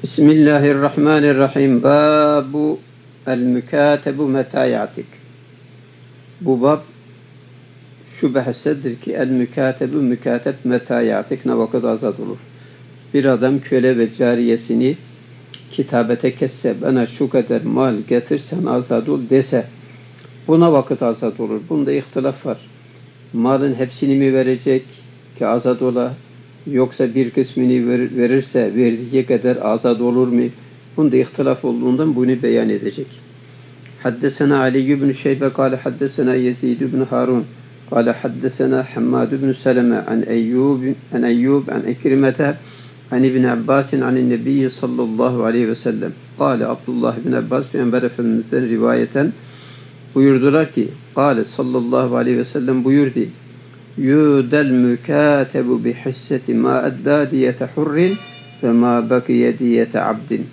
Bismillahirrahmanirrahim. Babu el-mükatebu meta ya'tik. Bu bab şu bahsedir ki el-mükatebu mükatep meta ya'tik, ne vakit azad olur. Bir adam köle ve cariyesini kitabete kesse, bana şu kadar mal getirsen azad ol dese, buna vakit azad olur. Bunda ihtilaf var. Malın hepsini mi verecek ki azad ola, yoksa bir kısmını verirse verdiği kadar azad olur mu? Bunda ihtilaf olduğundan bunu beyan edecek. Haddesena Ali ibn Şeybe kâle haddesena Yezid ibn Harun kâle haddesena Hammad ibn Seleme an Eyyub an Ekrimete an İbn Abbas an Nebi sallallahu aleyhi ve sellem. Kâle Abdullah ibn Abbas Peygamber Efendimiz'den rivayeten buyurdular ki, kâle sallallahu aleyhi ve sellem buyurdu: Yudel mükatebu bi hisseti ma adda diyete hurrin ve ma bakiye diyete abdin.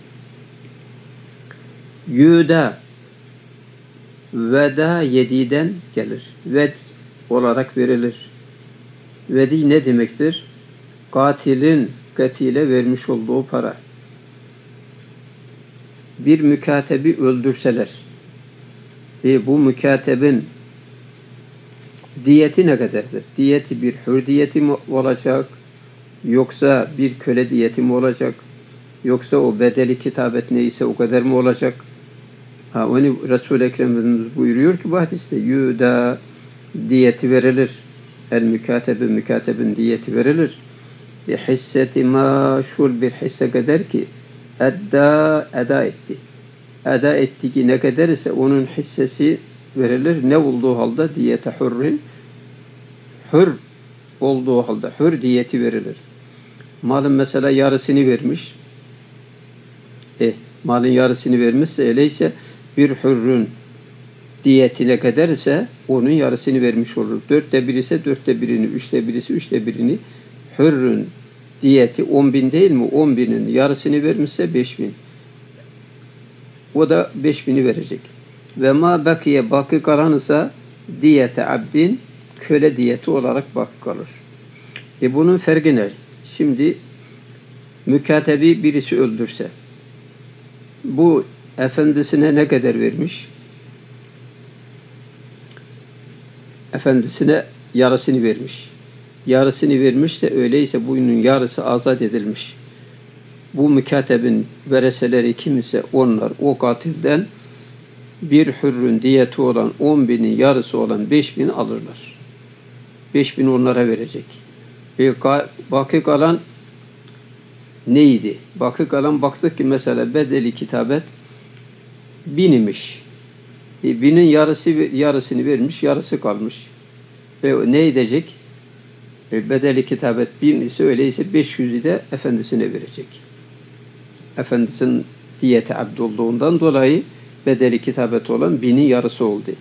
Yuda veda yediden gelir. Ved olarak verilir. Vedi ne demektir? Katilin katile vermiş olduğu para. Bir mükatebi öldürseler ve bu mükatebin diyeti ne kadardır? Diyeti bir hür diyeti mi olacak? Yoksa bir köle diyeti mi olacak? Yoksa o bedeli kitabet neyse o kadar mı olacak? Onu Resul-i Ekrem Efendimiz buyuruyor ki bu hadiste yuda diyeti verilir. El mükatebi mükatebin diyeti verilir. Bir hisseti maşhur bir hisse kadar ki eda etti. Eda ettiği ne kadar ise onun hissesi verilir. Ne olduğu halde diyete hürrin, hür olduğu halde hür diyeti verilir. Malın mesela yarısını vermiş. Malın yarısını vermişse öyleyse bir hürrün diyeti ne kadar ise onun yarısını vermiş olur. 1/4 ise 1/4'ini, 1/3 ise 1/3'ini. Hürrün diyeti 10.000 değil mi? 10.000'in yarısını vermişse 5.000. O da 5.000'i verecek. Ve ma bakiye baki kalanırsa diyete abdin, köle diyeti olarak baki kalır. Bunun farkı ne? Şimdi mükatebi birisi öldürse bu efendisine ne kadar vermiş? Efendisine yarısını vermiş. Yarısını vermişse öyleyse bunun yarısı azat edilmiş. Bu mükatebin vereseleri kimse onlar o katilden bir hürrün diyeti olan 10.000'in yarısı olan 5.000 alırlar. 5.000 onlara verecek. Baki kalan neydi? Baki kalan baktık ki mesela bedeli kitabet 1000 imiş. 1000'in yarısını vermiş, yarısı kalmış. Ve ne edecek? Bedeli kitabet 1000 ise öyleyse 500'ü de efendisine verecek. Efendisinin diyeti abd olduğundan dolayı bedeli kitabet olan 1000'in yarısı oldu.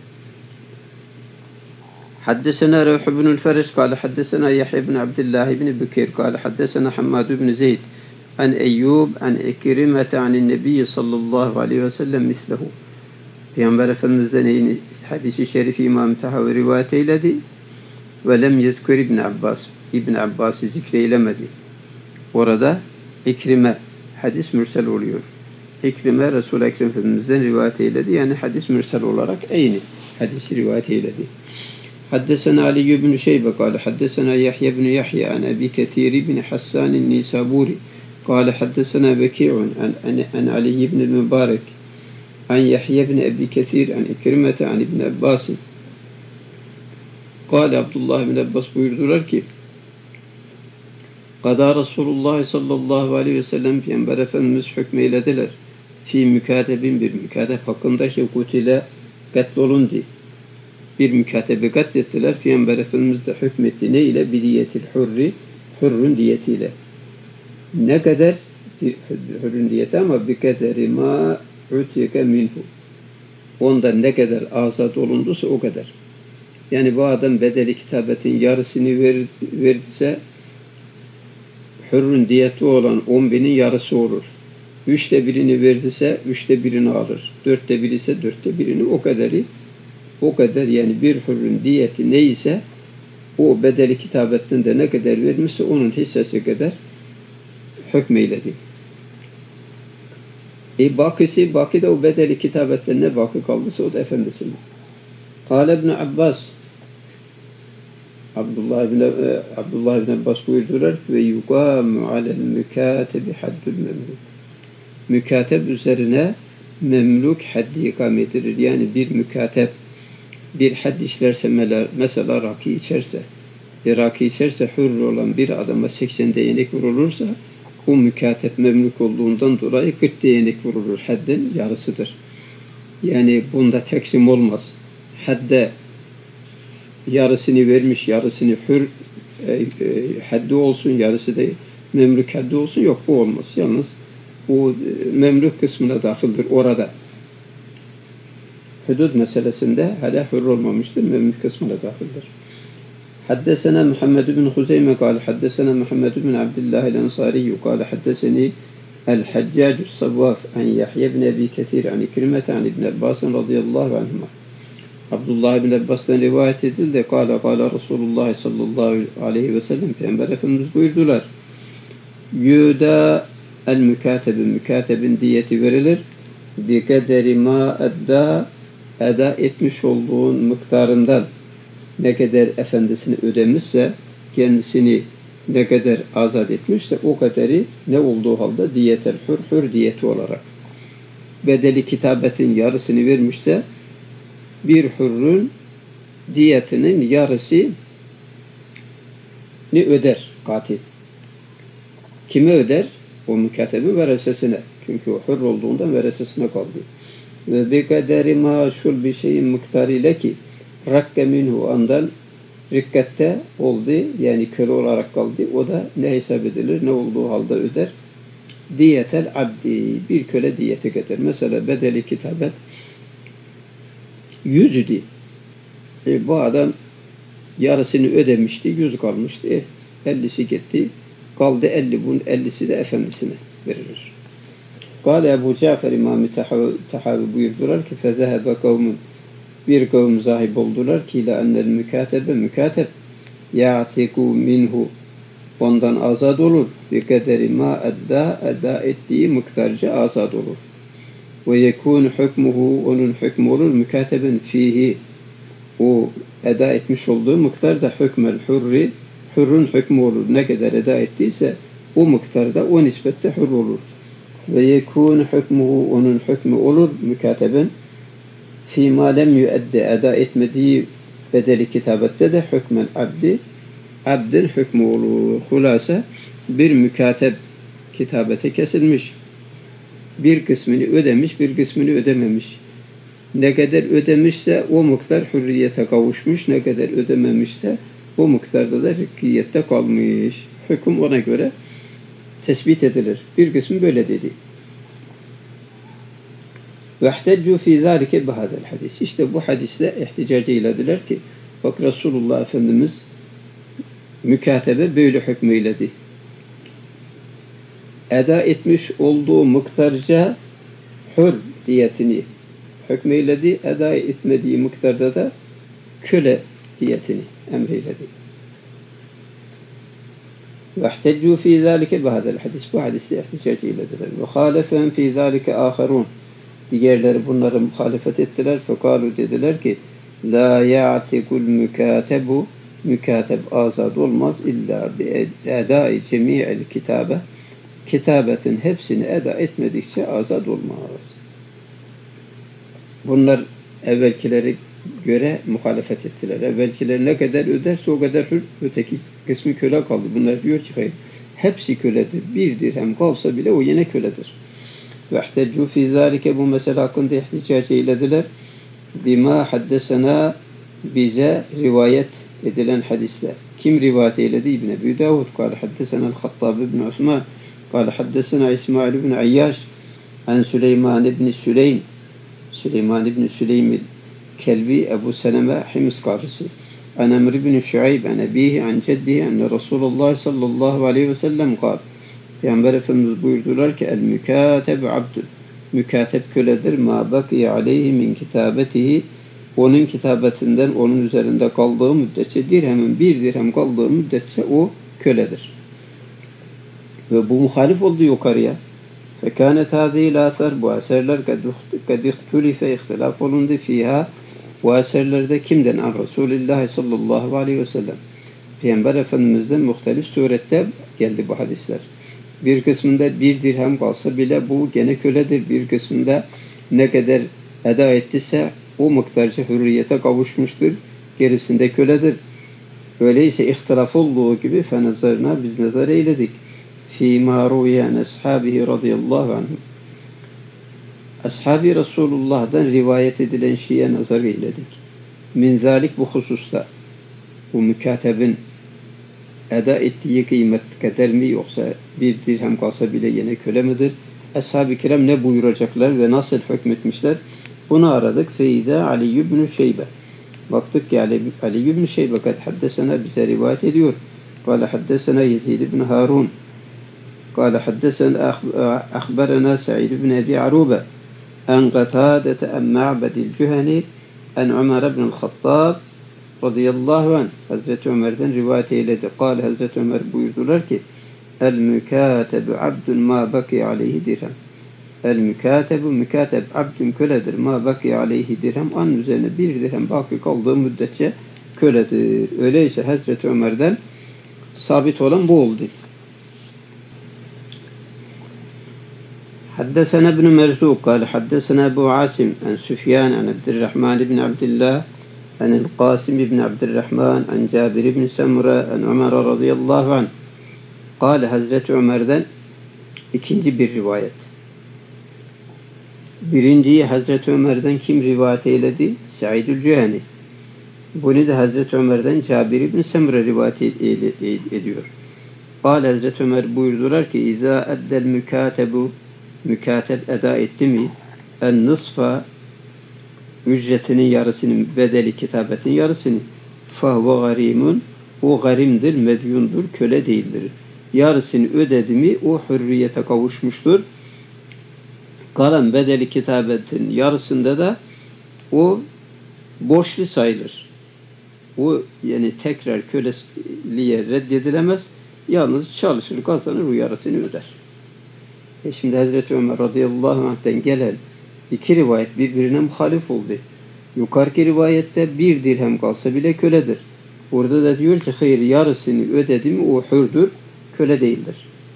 Haddesena Revh ibn el-Feriş kâle haddesena Yahya ibn Abdullah ibn Bükeyr kâle haddesena Hammad ibn Zeyd an Eyyub an Ekrimete an Nebi sallallahu aleyhi ve sellem mislehu. Peygamber Efendimiz'den yine hadis-i şerifi İmam Tahavi rivayet eyledi ve lem yezkür İbn Abbas. İbn Abbas'ı zikreylemedi. Orada Ekrime hadis mürsel oluyor. Ekrime Resul-i Ekrem Efendimiz'den rivayet eyledi. Yani hadis mürsel olarak aynı hadisi rivayet eyledi. Haddesena Ali ibn Şeybe kâle haddesena Yahya ibn Yahya an Ebi Kethir ibn Hassan Nisaburi kâle haddesena Beki'un an Ali ibn Mübarek an Yahya ibn Ebi Kethir an Ekrimete an İbn Abbas. Kâle Abdullah ibn Abbas buyurdular ki Kada Resulullah sallallahu aleyhi ve sellem Peygamber Efendimiz hükmeylediler. Fi mükatebin bir mükateb hakkındaki kutile katlolundu. Bir mükatebi katlettiler. Peygamber Efendimiz de hükmetti. Ne ile? Bidiyetil hurri, hürrün diyetiyle. Ne kadar? Hürrün diyeti ama bi kaderi ma utike minhu. Ondan ne kadar azat olunduysa o kadar. Yani bu adam bedeli kitabetin yarısını verdiyse hürrün diyeti olan 10.000'in yarısı olur. 1/3'ini verdiyse 1/3'ini alır. 1/4 ise 1/4'ini o kadar yani bir hürrün diyeti neyse o bedeli kitabetten de ne kadar vermişse onun hissesi kadar hükmeyledi. Baki de o bedeli kitabetten ne baki kaldıysa o da efendisine. Kâle İbn Abbas, Abdullah ibn Abbas buyurdular ki ve yuqamu alel mükâtebi haddül memluk. Mükatep üzerine memluk haddi ikame edilir. Yani bir mükatep bir had işlerse mesela rakı içerse hür olan bir adama 80 değnek vurulursa o mükatep memluk olduğundan dolayı 40 değnek vurulur. Haddin yarısıdır. Yani bunda teksim olmaz. Hadde yarısını vermiş, yarısını hür haddi olsun, yarısı da memluk haddi olsun. Yok, bu olmaz. Yalnız o memluk kısmına dahildir orada. Hudud meselesinde hala hür olmamıştır. Memluk kısmına dahildir. حدثنا محمد بن خزيمة قال حدثنا محمد بن عبد الله الأنصاري قال حدثني الحجاج الصواف عن يحيى بن أبي كثير عن كلمة عن ابن عباس رضي الله عنهما Abdullah ibn Abbas'tan rivayet edildi. Kâle Resulullah sallallahu aleyhi ve sellem Peygamber Efendimiz buyurdular. Yüda el mükatebin diyeti verilir. Bi kaderi ma eda etmiş olduğun miktarından ne kadar efendisini ödemişse, kendisini ne kadar azat etmişse o kadarı ne olduğu halde diyetel hür diyeti olarak. Bedeli kitabetin yarısını vermişse bir hürrün diyetinin yarısını öder katil. Kime öder? O mükatebin veresesine. Çünkü o hür olduğundan veresesine kaldı. Ve bi kaderi maşul bir şeyin miktarıyla ki rakke minhu andan rikkette oldu, yani köle olarak kaldı. O da ne hesap edilir, ne olduğu halde öder. Diyetel abdi, bir köle diyeti getir. Mesela bedeli kitabet 100 idi. Bu adam yarısını ödemişti, 100 kalmıştı. 50'si gitti. Kaldı 50, bunun 50'si de efendisine verilir. Kâle Ebu Cafer İmam-ı Tahavi buyurdular ki fezehebe kavmun, bir kavim zahib oldular ki la ennel mükateb ya'tiku minhu, ondan azad olur. Bi kaderi ma eda ettiği miktarca azad olur. Ve yekûn hükmuhu, onun hükmü olur mükatebin fihi, o eda etmiş olduğu miktar da hükmel hürrün hükmü olur. Ne kadar eda ettiyse o miktarda o nispette hür olur. Ve yekûn hükmuhu, onun hükmü olur mükatebin fîmâ lem yüedde, eda etmediği bedeli kitabette de hükmel abdin hükmü olur. Hulasa bir mükateb kitabete kesilmiş. Bir kısmını ödemiş, bir kısmını ödememiş. Ne kadar ödemişse o miktar hürriyete kavuşmuş, ne kadar ödememişse o miktarda da rikkiyette kalmış. Hüküm ona göre tespit edilir. Bir kısmı böyle dedi. وَاحْتَجُّوا فِي ذَٰلِكَ بِهَذَا الْحَدِيثِ. İşte bu hadisle ihticac eylediler ki bak Resulullah Efendimiz mükatebe böyle hükmeyledi. Eda etmiş olduğu miktarca hür diyetini hükmeyledi. Eda etmediği miktarda da köle diyetini emreyledi. وَاحْتَجُّوا فِي ذَٰلِكَ بِهَذَا الْحَدِيثِ. Bu hadisle ihticac eylediler. وَخَالَفَهُمْ فِي ذَٰلِكَ آخَرُونَ. Diğerleri bunları muhalefet ettiler. Fekalu dediler ki la ya'tikul mükatebu, mükateb azad olmaz illa bi edai cemi'il kitabe, kitabetin hepsini eda etmedikçe azad olmaz. Bunlar evvelkileri göre muhalefet ettiler. Evvelkiler ne kadar öderse o kadar hür, öteki kısmı köle kaldı. Bunlar diyor ki hayır, hepsi köledir. Bir dirhem kalsa bile o yine köledir. وَاحْتَجُّوا فِي ذَٰلِكَ. Bu mesele hakkında ihticac eylediler. بِمَا حَدَّسَنَا, bize rivayet edilen hadisler. Kim rivayet eyledi? İbn Ebi Davud. قال حدثنا الخطاب بن عثمان قال حدثنا إسماعيل بن عياش عن سليمان بن سليم الكلبي أبو سلمة حمص قارسي عن عمرو بن شعيب عن أبيه عن جده أن رسول الله صلى الله عليه وسلم قال. Peygamber Efendimiz buyurdular ki el mükateb abdül, mükateb köledir, ma bakiye aleyhi min kitabetihi, onun kitabetinden onun üzerinde kaldığı müddetçe, dirhemin bir dirhem kaldığı müddetçe o köledir. Ve bu muhalif oldu yukarıya. Fekânet hâzî lâthar, bu eserler kad ihtulife, ihtilaf olundu fiha, bu eserlerde kimden? An Resulillah sallallahu aleyhi ve sellem. Peygamber Efendimiz'den muhtelif surette geldi bu hadisler. Bir kısmında 1 dirhem kalsa bile bu gene köledir. Bir kısmında ne kadar eda ettiyse o miktarca hürriyete kavuşmuştur. Gerisinde köledir. Öyleyse ihtilaf olduğu gibi fenazarına biz nazar eyledik. Fîmâ ruyen ashabihi radıyallahu anhum. Ashab-ı Resulullah'dan rivayet edilen şeye nazar eyledik. Min zalik, bu hususta. Bu mükatebin eda ettiği kıymet kadar mi, yoksa 1 dirhem kalsa bile yine köle midir? Ashab-ı kiram ne buyuracaklar ve nasıl hükmetmişler? Bunu aradık. Feyda Ali ibn Şeybe. Baktık ki Ali ibn Şeybe kad haddesena, bize rivayet ediyor. Kâle haddesena Yezid ibn Harun. Kâle haddesena akhbarana Sa'id ibn Abi Aruba. En Qatâdete en Ma'bedil Cüheni en Ömer ibn Hattab radıyallahu anh. Hazreti Ömer'den rivayet eyledi. Kâle, Hazreti Ömer buyurdular ki el mükâtebu abdun ma baki aleyhi dirhem. El mükatebu, mükateb abdün köledir. Ma baki aleyhi dirhem, an üzerine 1 dirhem baki kaldığı müddetçe köledir. Öyleyse Hazreti Ömer'den sabit olan bu oldu. Haddesena ibn Merzuq kâle haddesena Ebu Asim en Süfyan en Abdurrahman ibn Abdillah en el-Qasim ibn Abdurrahman en Cabir ibn Semura en Ömer radıyallahu anh. Kâle, Hazreti Ömer'den ikinci bir rivayet. Birinciyi Hazreti Ömer'den kim rivayet eyledi? Sa'idül Cüheni. Bunu da Hazreti Ömer'den Cabir ibn Semura rivayet ediyor. Kâle, Hazreti Ömer buyurdular ki İzâ eddel mükatebu, mükateb eda etti mi? En nısfa, ücretinin yarısını, bedeli kitabetin yarısını. Fahve garimun, o garimdir, medyundur, köle değildir. Yarısını ödedi mi o hürriyete kavuşmuştur. Kalan bedeli kitabetin yarısında da o borçlu sayılır. O yani tekrar köleliğe reddedilemez. Yalnız çalışır, kazanır, o yarısını öder. Şimdi Hazreti Ömer radıyallahu anh'ten gelen 2 rivayet birbirine muhalif oldu. Yukarıki rivayette 1 dirhem kalsa bile köledir. Burada da diyor ki hayır, yarısını ödedi mi o hürdür, köle değildir.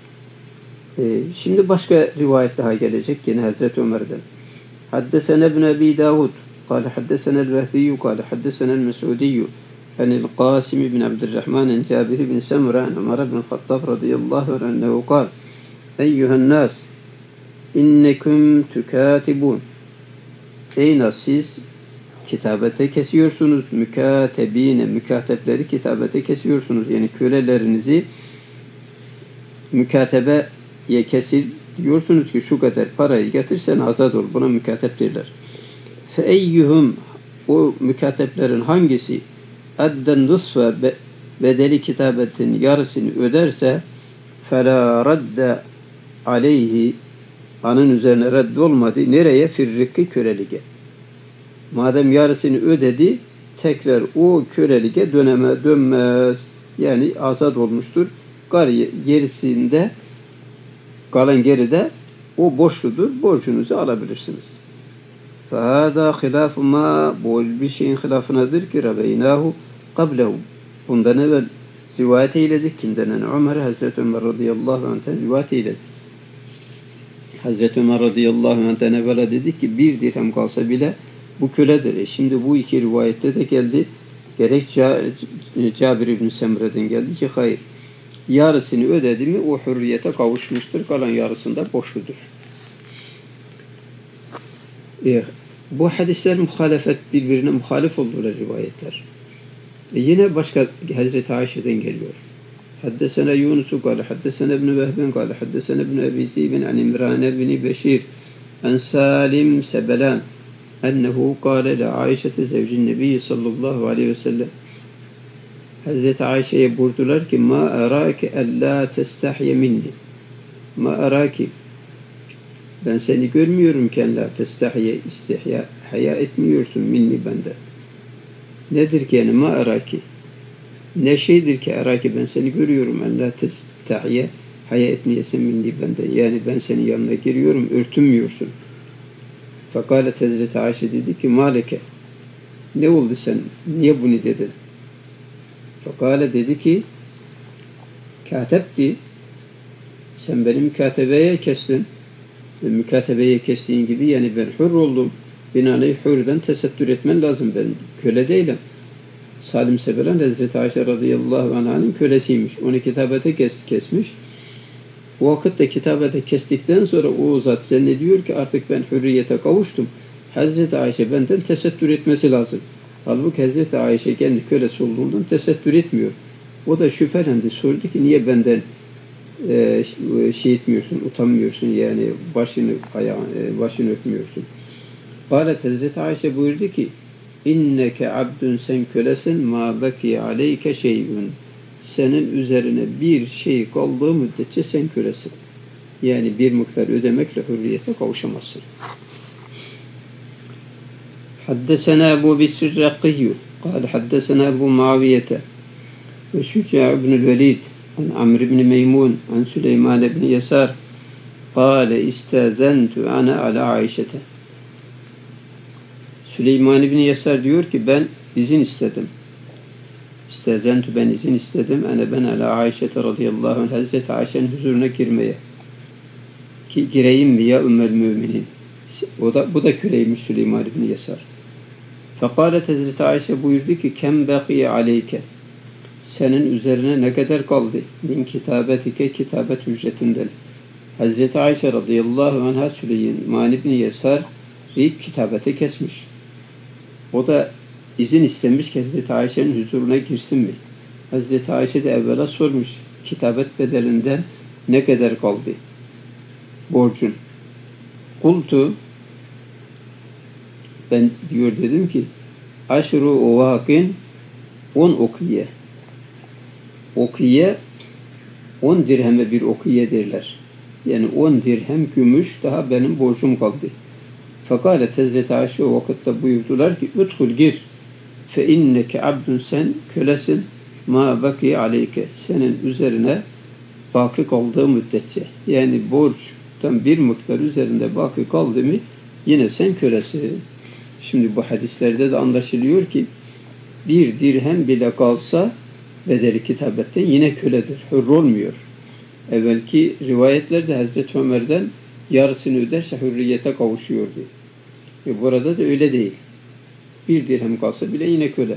Şimdi başka rivayet daha gelecek yine Hazreti Ömer'den. Haddesena ibn Abi Davud قال حدثنا الوهبي قال حدثنا المسعودي عن القاسم بن عبد الرحمن عن جابر بن سمرة عن عمر بن الخطاب رضي الله عنه أنه قال أيها الناس إنكم تكاتبون. Ey nas, siz kitabete kesiyorsunuz. Mükatebine, mükatepleri kitabete kesiyorsunuz. Yani kölelerinizi mükatebeye kesiliyorsunuz ki şu kadar parayı getirsen azat ol. Buna mükatep derler. Feeyyuhum, o mükateplerin hangisi adden nısfa, bedeli kitabetin yarısını öderse fela radde aleyhi, anın üzerine reddi olmadı. Nereye? Firrikki, kölelige. Madem yarısını ödedi, tekrar o kölelige dönmez. Yani azat olmuştur. Gerisinde, kalan geride o borçludur. Borcunuzu alabilirsiniz. فَهَذَا خِلَافُ مَا, bu bir şeyin hilafınadır ki رَبَيْنَاهُ قَبْلَهُ, bundan evvel rivayet eyledik. Kimden? Ömer, Hazreti Ömer radıyallahu anh'ten rivayet eyledik. Hazreti Ömer radıyallahu anh'ten evvela dedik ki 1 dirhem kalsa bile bu köledir. Şimdi bu 2 rivayette de geldi. Gerek Cabir ibn Semre'den geldi ki hayır, yarısını ödedi mi o hürriyete kavuşmuştur. Kalan yarısında borçludur. Bu hadisler birbirine muhalif olduğu rivayetler. Yine başka Hazreti Ayşe'den geliyor. Haddesena Yunus قال حدثنا ابن وهب قال حدثنا ابن أبي ذئب عن عمران بن بشير عن سالم سبلان أنه قال لعائشة زوج النبي sallallahu aleyhi ve sellem. Hazreti Ayşe'ye buyurdular ki ma araki alla testahye minni. Ma araki, ben seni görmüyorum ki la testahye, istihya, haya etmiyorsun minni, benden. Nedir ki yani ma araki? Ne şeydir ki araki, ben seni görüyorum, la testahye, haya etmeyesin minni benden. Yani ben senin yanına giriyorum, örtünmüyorsun. Fekâlet Hazreti Ayşe dedi ki maleke, ne oldu sen? Niye bunu dedin? Fekâle dedi ki kâtebti, sen beni mükatebeye kestin. Ve mükatebeye kestiğin gibi yani ben hür oldum. Binaenaleyh hürden tesettür etmen lazım. Ben köle değilim. Salim Sebelen Hazreti Ayşe radıyallahu anh'ın kölesiymiş. Onu kitabete kesmiş. O vakitte kitabete kestikten sonra o zat zannediyor ki artık ben hürriyete kavuştum. Hazreti Ayşe benden tesettür etmesi lazım. Halbuki Hazreti Ayşe kendi kölesi olduğundan tesettür etmiyor. O da şüphelendi. Sordu ki niye benden şey etmiyorsun, utanmıyorsun yani başını öpmüyorsun. Kâlet Hazreti Ayşe buyurdu ki inneke abdün sen kölesin ma baki aleyke şey'ün senin üzerine bir şey kaldığı müddetçe sen kölesin. Yani bir miktar ödemekle hürriyete kavuşamazsın. Haddesena Ebu Bisr Rakkiyyü kâle haddesena Ebu Muaviyete ve Şüca ibn-i Velid an Amr ibn Meymun an Süleyman ibn Yesar kâle istezentu ana ala Ayşete. Süleyman ibn Yesar diyor ki ben izin istedim. İstezentu ben izin istedim. Ben ala Ayşete radıyallahu anh Hazreti Ayşe'nin huzuruna girmeye. Ki gireyim mi ya ümmel müminin. Bu da köleymiş Süleyman ibn Yesar. Fekalet Hazreti Ayşe buyurdu ki kem bekiye aleyke. Senin üzerine ne kadar kaldı? Min kitabetike kitabet ücretinden. Hazreti Ayşe radıyallahu anh'a Süleyman ibn Yesar kitabete kesmiş. O da izin istemiş ki Hazreti Ayşe'nin huzuruna girsin mi? Hazreti Ayşe de evvela sormuş. Kitabet bedelinden ne kadar kaldı? Borcun. Kultu ben diyor dedim ki aşru uvakin 10 okiye. Okiye 10 dirheme bir okiye derler. Yani 10 dirhem gümüş daha benim borcum kaldı. Fakat Hazreti Ayşe o vakitte buyurdular ki üdhul gir fe inneke abdun sen kölesin ma baki aleyke senin üzerine baki kaldığı müddetçe yani borçtan bir miktar üzerinde baki kaldı mı yine sen kölesin. Şimdi bu hadislerde de anlaşılıyor ki bir dirhem bile kalsa bedeli kitabetten yine köledir. Hür olmuyor. Evvelki rivayetlerde Hazreti Ömer'den yarısını öderse hürriyete kavuşuyordu. Burada da öyle değil. Bir dirhem kalsa bile yine köle.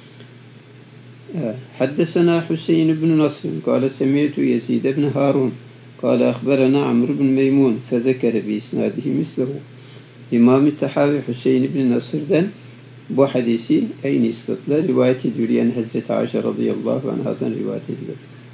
Haddesena Hüseyin ibn Nasr kâle semiyetü Yezid ibn Harun kâle ahberena Amr ibn Meymun fezekere bi isnadihi mislehu. İmam-ı Tahavi Hüseyin ibn Nasr'den bu hadisi aynı isnatla rivayet ediyor. Yani Hazreti Ayşe radıyallahu anhadan rivayet ediyor.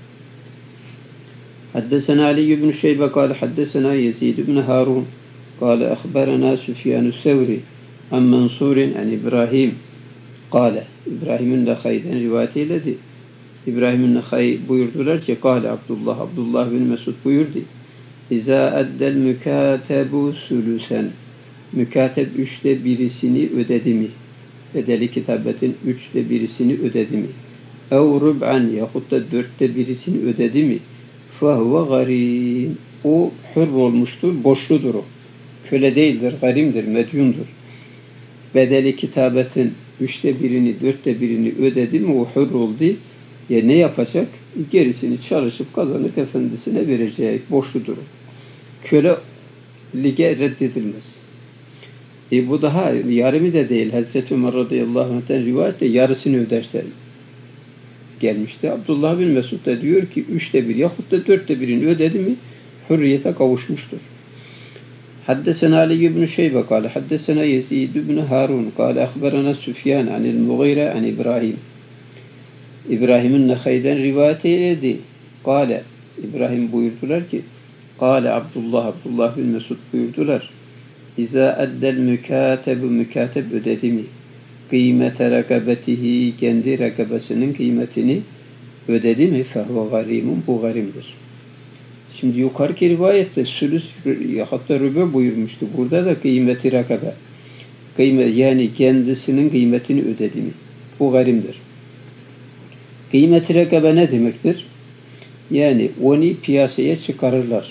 Haddesena Ali ibn Şeybe kâle haddesena Yezid ibn Harun kâle ahberena Süfyan-ı Sevri an Mansur'in an İbrahim kâle İbrahim'in Nekhay'den rivayet eyledi. İbrahim'in Nekhay buyurdular ki kâle Abdullah bin Mesud buyurdu. İzâ eddel mükâtebu sülüsen mükatep 3'te birisini ödedi mi? Bedeli kitabetin 3'te birisini ödedi mi? Ev rub'an yahut da 4'te birisini ödedi mi? Fehuve garim. O hür olmuştur, borçludur o. Köle değildir, garimdir, medyundur. Bedeli kitabetin 3'te birini, 4'te birini ödedi mi o hür oldu. Ya ne yapacak? Gerisini çalışıp kazanıp efendisine verecek. Borçludur o. Köle lige reddedilmez. Bu daha yarımı da değil. Hazreti Ömer radıyallahu anh'tan rivayette yarısını öderse gelmişti. Abdullah bin Mesud da diyor ki 3'te 1 yahut da 4'te 1'ini ödedi mi hürriyete kavuşmuştur. Haddesena Ali ibn Şeybe kâle haddesena Yezid ibn Harun kâle ahberana Süfyan anil Mughire an İbrahim. İbrahim'in Nekhay'den rivayet eyledi. Kâle İbrahim buyurdular ki kâle Abdullah bin Mesud buyurdular. İzâ eddel mükateb ödedi mi? Kıymete rekabetihi kendi rekabesinin kıymetini ödedi mi? Fehuve garimun bu garimdir. Şimdi yukarıki rivayette sülüs hatta rübe buyurmuştu. Burada da kıymeti rekabe. Yani kendisinin kıymetini ödedi mi? Bu garimdir. Kıymeti rekabe ne demektir? Yani onu piyasaya çıkarırlar.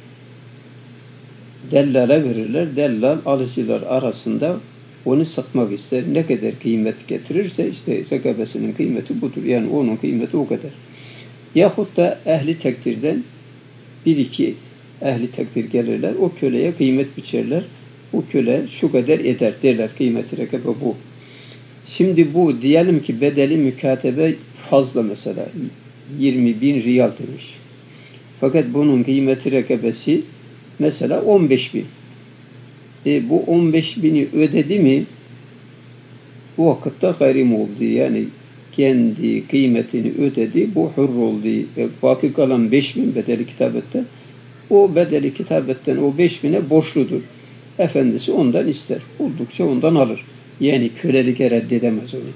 Dellala verirler. Dellal alıcılar arasında onu satmak ister. Ne kadar kıymet getirirse işte rekabesinin kıymeti budur. Yani onun kıymeti o kadar. Yahut da ehli tekdirden bir iki ehli tekdir gelirler. O köleye kıymet biçerler. O köle şu kadar eder derler. Kıymeti rekabe bu. Şimdi bu diyelim ki bedeli mükatebe fazla mesela. 20.000 riyal demiş. Fakat bunun kıymeti rekabesi mesela 15.000. Bu 15.000'i ödedi mi bu vakitte gayrim oldu. Yani kendi kıymetini ödedi. Bu hür oldu. Baki kalan 5.000 bedeli kitabette. O bedeli kitabetten o 5.000'e borçludur. Efendisi ondan ister. Buldukça ondan alır. Yani kölelike reddedemez onu.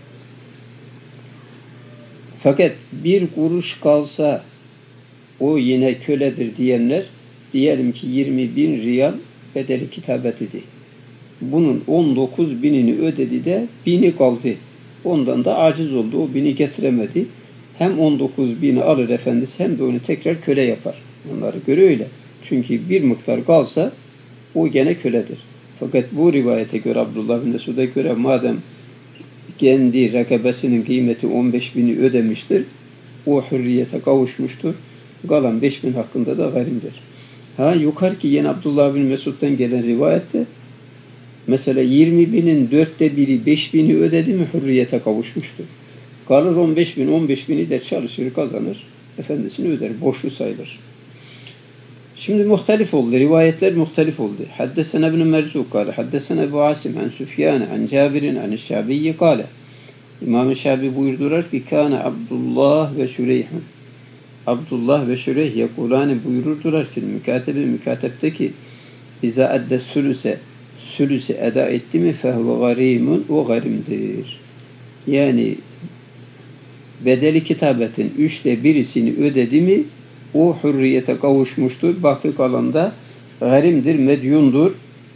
Fakat bir kuruş kalsa o yine köledir diyenler diyelim ki 20.000 riyal bedeli kitabet idi. Bunun 19.000'ini ödedi de 1.000'i kaldı. Ondan da aciz oldu. O 1.000'i getiremedi. Hem 19.000'i alır efendisi hem de onu tekrar köle yapar. Onlara göre öyle. Çünkü bir miktar kalsa o gene köledir. Fakat bu rivayete göre Abdullah bin Mesud'a göre madem kendi rekabesinin kıymeti 15.000'i ödemiştir, o hürriyete kavuşmuştur. Kalan 5.000 hakkında da garimdir. Yukarıki yine Abdullah bin Mesud'dan gelen rivayette mesela 20.000'in 1/4'i 5.000'i ödedi mi hürriyete kavuşmuştur. Kalır 15.000, 15.000'i de çalışır, kazanır. Efendisini öder, borçlu sayılır. Şimdi muhtelif oldu. Rivayetler muhtelif oldu. Haddesena ibn Merzuk kâle. Haddesena Ebu Asim an Süfyan an Cabir'in an Şabi'yi kâle. İmam-ı Şabi buyurdular ki kâne Abdullah ve Şüreyh'un. Abdullah ve Şüreyh yekulâne buyururdular ki mükatepteki İzâ edde sülüse eda etti mi fehve garimun o garimdir. Yani bedeli kitabetin 1/3'ünü ödedi mi o hürriyete kavuşmuştur. Baki kalan da garimdir, medyundur.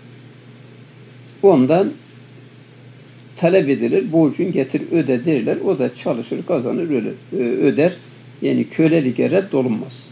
Ondan talep edilir. Borcun getir öde derler. O da çalışır, kazanır, öder. Yani kölelik reddolunmaz.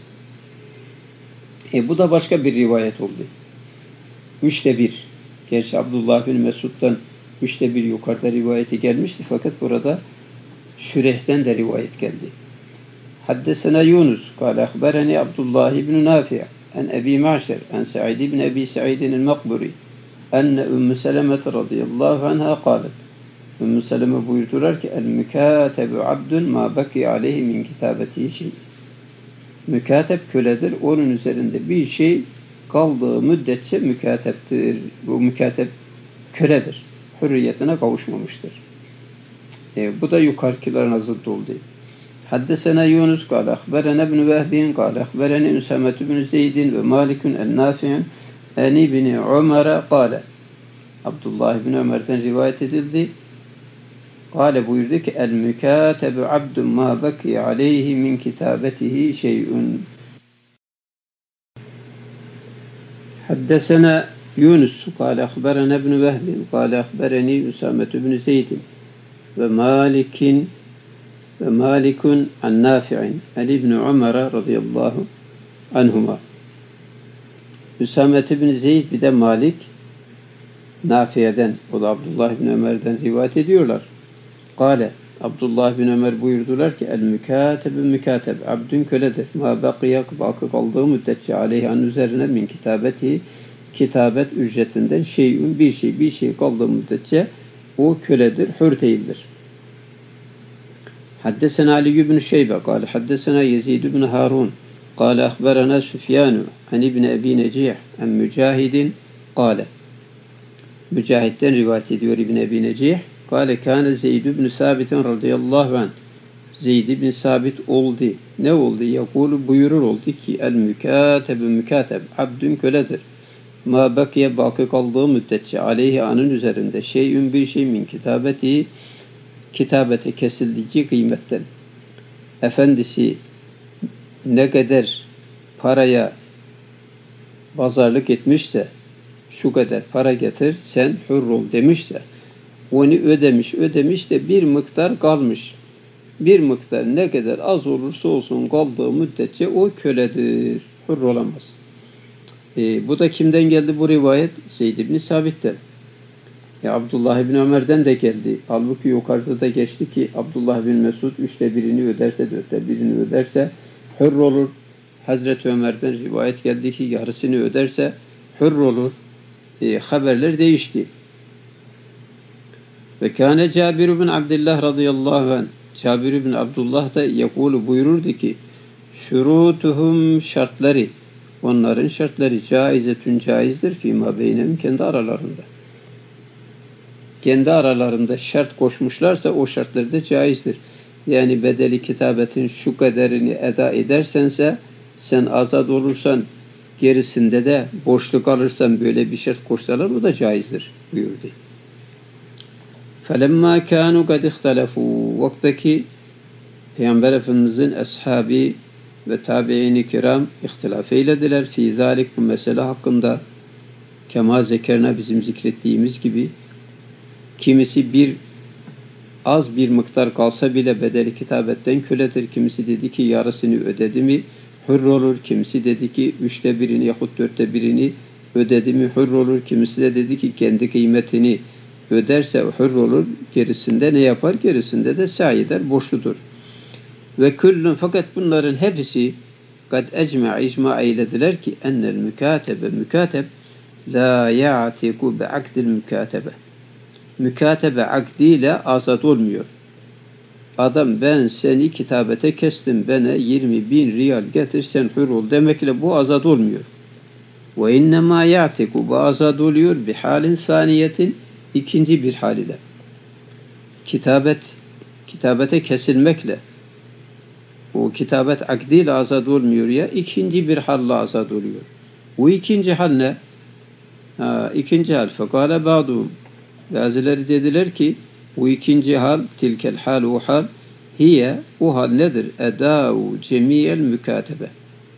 Bu da başka bir rivayet oldu. 1/3. Gerçi Abdullah bin Mesud'dan 1/3 yukarıda rivayeti gelmişti. Fakat burada Şüreyh'ten de rivayet geldi. Haddesena Yunus, kâle ahbereni Abdullah ibn Nafi' an Ebi Ma'şer, an Sa'id ibn Ebi Sa'idin el-Makburi, enne Ümmü Seleme radıyallahu anha kâlet. Ümmü Seleme buyurdular ki, el-mükâtebu abdun ma baki aleyhi min kitabetihi şey. Mükatep köledir, onun üzerinde bir şey kaldığı müddetçe mükateptir. Bu mükatep köledir. Hürriyetine kavuşmamıştır. Bu da yukarıkilerin zıt oldu. Haddesena Yunus kâle ahberene ibn Vehbin kâle ahberene Üsamet ibn Zeydin ve Malikun el-Nafi'in en ibn Ömer'e kâle. Abdullah ibn Ömer'den rivayet edildi. Kâle buyurdu ki el-mükâtebu abdun mâ baki aleyhi min kitabetihi şey'un. Haddesena Yunus kâle ahberene ibn Vehbin kâle ahbereni Üsamet ibn Zeydin ve Malikun an Nafi'in an ibn Ömer radıyallahu anhuma. Üsamet ibn Zeyd bir de Malik Nafi'den, o da Abdullah ibn Ömer'den rivayet ediyorlar. Kale, Abdullah bin Ömer buyurdular ki mükateb, abdün köledir. Ma bakiyak, bakı kaldığı müddetçe aleyhan üzerine min kitabeti, kitabet ücretinden bir şey kaldığı müddetçe o köledir, hür değildir. Haddesena Ali ibn Şeybe, kâle haddesena Yezid ibn Harun, kâle ahberana Süfyanu, an ibn Ebi Necih, an Mücahidin, kâle. Mücahid'den rivayet ediyor İbn Ebi Necih. Kâle kâne Zeyd ibn Sabit radıyallahu anh. Zeyd ibn Sabit oldu. Ne oldu? Yakulu buyurur oldu ki mükateb, abdün köledir. Ma bakiye baki kaldığı müddetçe aleyhi anın üzerinde bir şey min kitabeti, kitabete kesildiği kıymetten. Efendisi ne kadar paraya pazarlık etmişse şu kadar para getir sen hür ol demişse onu ödemiş de bir miktar kalmış. bir miktar ne kadar az olursa olsun kaldığı müddetçe o köledir. Hür olamaz. Bu da kimden geldi bu rivayet? Zeyd ibn Sabit'ten. Abdullah ibn Ömer'den de geldi. Halbuki yukarıda da geçti ki Abdullah bin Mesud 1/3'ünü öderse, 4/1'ini öderse hür olur. Hazreti Ömer'den rivayet geldi ki yarısını öderse hür olur. Haberler değişti. Ve kâne Cabir bin Abdullah radıyallahu anh, Cabir bin Abdullah da yakulu buyururdu ki şurutuhum şartları, onların şartları caizetün caizdir fîmâ beynehum, kendi aralarında. Kendi aralarında şart koşmuşlarsa o şartları da caizdir. Yani bedeli kitabetin şu kaderini eda edersense sen azat olursan, gerisinde de boşluk alırsan, böyle bir şart koşsalar o da caizdir buyurdu. فَلَمَّا كَانُوا قَدْ اِخْتَلَفُوا, vaktaki Peygamber Efendimizin ashabi ve tabi'in-i kiram ihtilaf eylediler. Fî zâlik, bu mesele hakkında, kema zekerna, bizim zikrettiğimiz gibi, kimisi az bir miktar kalsa bile bedeli kitabetten köledir. Kimisi dedi ki yarısını ödedi mi hür olur. Kimisi dedi ki 1/3'ini yahut 4/1'ini ödedi mi hür olur. Kimisi de dedi ki kendi kıymetini öderse hür olur. Gerisinde ne yapar? Gerisinde de sa'i eder, borçludur. Ve küllün, fakat bunların hepsi kad icma eylediler ki ennel mükateb la ya'tiku bi'akdil mükatebe. Mükatebe akdiyle azat olmuyor. Adam ben seni kitabete kestim, bana 20.000 riyal getir sen hür ol demekle bu azat olmuyor. Ve innemâ ya'tiku, bu azat oluyor bi halin saniyetin, ikinci bir hal ile. Kitabete kesilmekle, o kitabet akdiyle azat olmuyor ya, ikinci bir halle azat oluyor. Bu ikinci hal ne? İkinci hal. Fekâle ba'duhum, bazıları dediler ki bu ikinci hal, tilkel hal, o hal, hiye, o hal nedir? Edâ'u cemiyel mükatebe.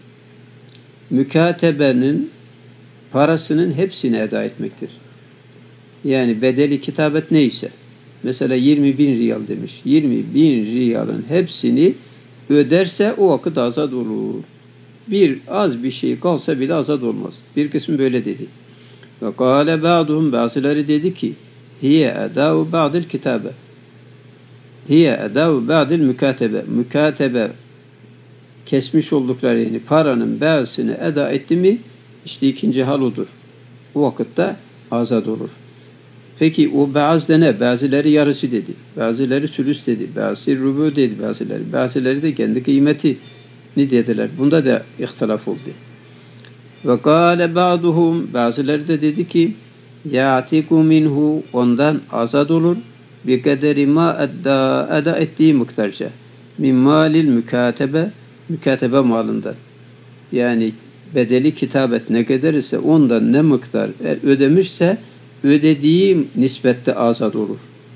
Mükatebenin parasının hepsini eda etmektir. Yani bedeli kitabet neyse, mesela 20.000 riyal demiş, 20.000 riyalın hepsini öderse o vakit azat olur. Az bir şey kalsa bile azat olmaz. Bir kısmı böyle dedi. Ve kâle ba'duhum, bazıları dedi ki hiye edâ'u ba'dil kitabe. Hiye edâ'u ba'dil mükatebe. Mükatebe kesmiş oldukları, yani paranın bazısını eda etti mi, işte ikinci hal odur. O vakitte azat olur. Peki o bazı ne? Bazıları yarısı dedi. Bazıları sülüs dedi. Bazıları rübû dedi. Bazıları da kendi kıymetini dediler. Bunda da ihtilaf oldu. Ve kâle ba'duhum, bazıları da dedi ki ya'tiku minhu, ondan azat olur, bi kaderi ma eda ettiği miktarca, min malil mükatebe malından. Yani bedeli kitabet ne kadar ise ondan ne miktar ödemişse ödediği nispette azat olur.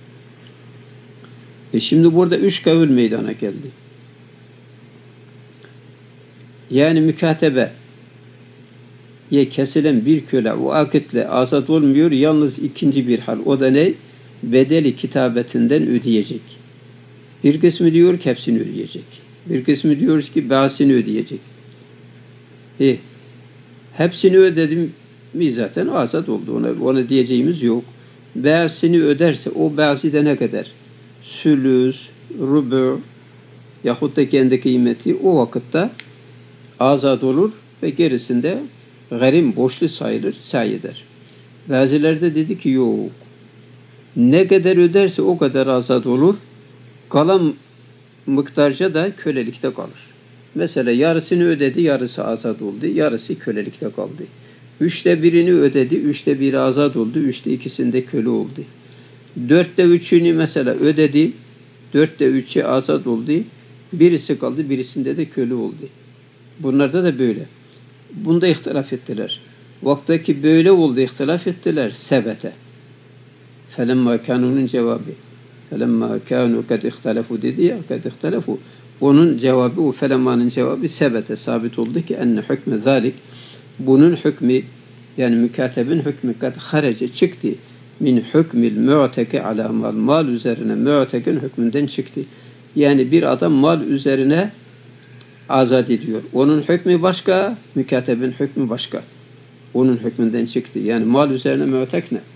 Şimdi burada 3 kavil meydana geldi. Yani mükatebe kesilen bir köle o akitle azat olmuyor. Yalnız ikinci bir hal. O da ne? Bedeli kitabetinden ödeyecek. Bir kısmı diyor ki hepsini ödeyecek. Bir kısmı diyor ki bazısını ödeyecek. Hepsini ödedim mi zaten azat oldu. Ona diyeceğimiz yok. Bazısını öderse o bazı da ne kadar? Sülüs, rübû yahut da kendi kıymeti o vakitte azat olur ve gerisinde garim, borçlu sayılır, sa'i eder. Bazıları da dedi ki yok. Ne kadar öderse o kadar azat olur. Kalan miktarca da kölelikte kalır. Mesela yarısını ödedi, yarısı azat oldu, yarısı kölelikte kaldı. 1/3'ini ödedi, 1/3 azat oldu, 2/3'inde köle oldu. 4/3'ünü mesela ödedi, 4/3'ü azat oldu, birisi kaldı, birisinde de köle oldu. Bunlarda da böyle. Bunda ihtilaf ettiler. Vaktaki böyle oldu, ihtilaf ettiler. Sebete. Felemma kanunun cevabı. Felemma kanu kad ihtelefu dedi ya, kad ihtelefu. Onun cevabı, o felemmanın cevabı sebete, sabit oldu ki enne hükme zalik. Bunun hükmü, yani mükatebin hükmü kad harece çıktı. Min hükmil mu'teke ala mal. Mal üzerine mu'tekin hükmünden çıktı. Yani bir adam mal üzerine azat ediyor. Onun hükmü başka, mükatebin hükmü başka. Onun hükmünden çıktı. Yani mal üzerine mü'tek ne?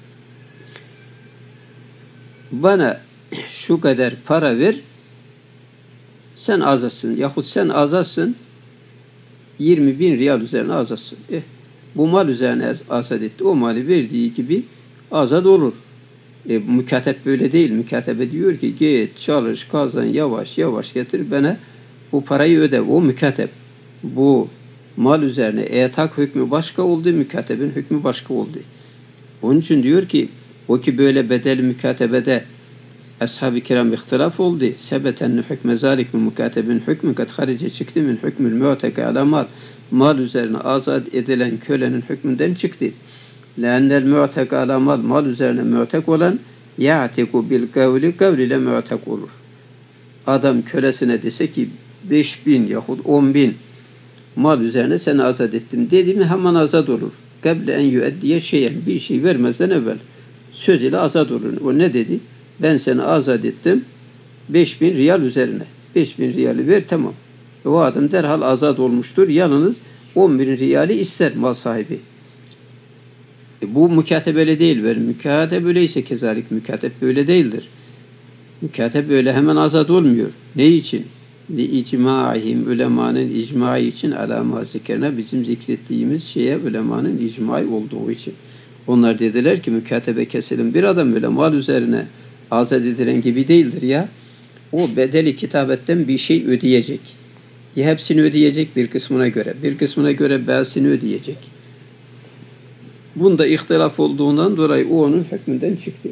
Bana şu kadar para ver, sen azatsın. Yahut sen azatsın, 20.000 riyal üzerine azatsın. Bu mal üzerine azat etti. O mali verdiği gibi azat olur. Mükatep böyle değil. Mükatebe diyor ki git, çalış, kazan, yavaş yavaş getir bana bu parayı öde. O mükatep. Bu mal üzerine etak hükmü başka oldu, mükatebin hükmü başka oldu. Onun için diyor ki o ki böyle bedel mükatebede ashab-ı kiram ihtilaf oldu. Sebeten hükme zalik mi mükatebin hükmü kat harice çıktı min hükmül mu'teke ala mal. Mal üzerine azat edilen kölenin hükmünden çıktı. Lennel mu'tek ala mal. Mal üzerine mu'tek olan ya'tiku bil kavli. Kavli ile mu'tek olur. Adam kölesine dese ki 5.000 yahut 10.000 mal üzerine seni azat ettim dedi mi hemen azat olur. Kable en yüeddiye şeyen bir şey vermezden evvel söz ile azat olur. O ne dedi? Ben seni azat ettim 5.000 riyal üzerine. 5.000 riyali ver tamam. O adam derhal azat olmuştur. Yalnız 10.000 riyali ister mal sahibi. Bu mükatebeli değil. Mükatebe öyleyse kezalik mükatep böyle değildir. Mükatep böyle hemen azat olmuyor. Ne için? İcmaihim ulemanın icma için alama zikrine bizim zikrettiğimiz şeye ulemanın icma olduğu için. Onlar dediler ki mükatebe keselim bir adam böyle mal üzerine azat edilen gibi değildir ya. O bedeli kitabetten bir şey ödeyecek. Ya hepsini ödeyecek bir kısmına göre. Bir kısmına göre bazısını ödeyecek. Bunda ihtilaf olduğundan dolayı o onun hükmünden çıktı.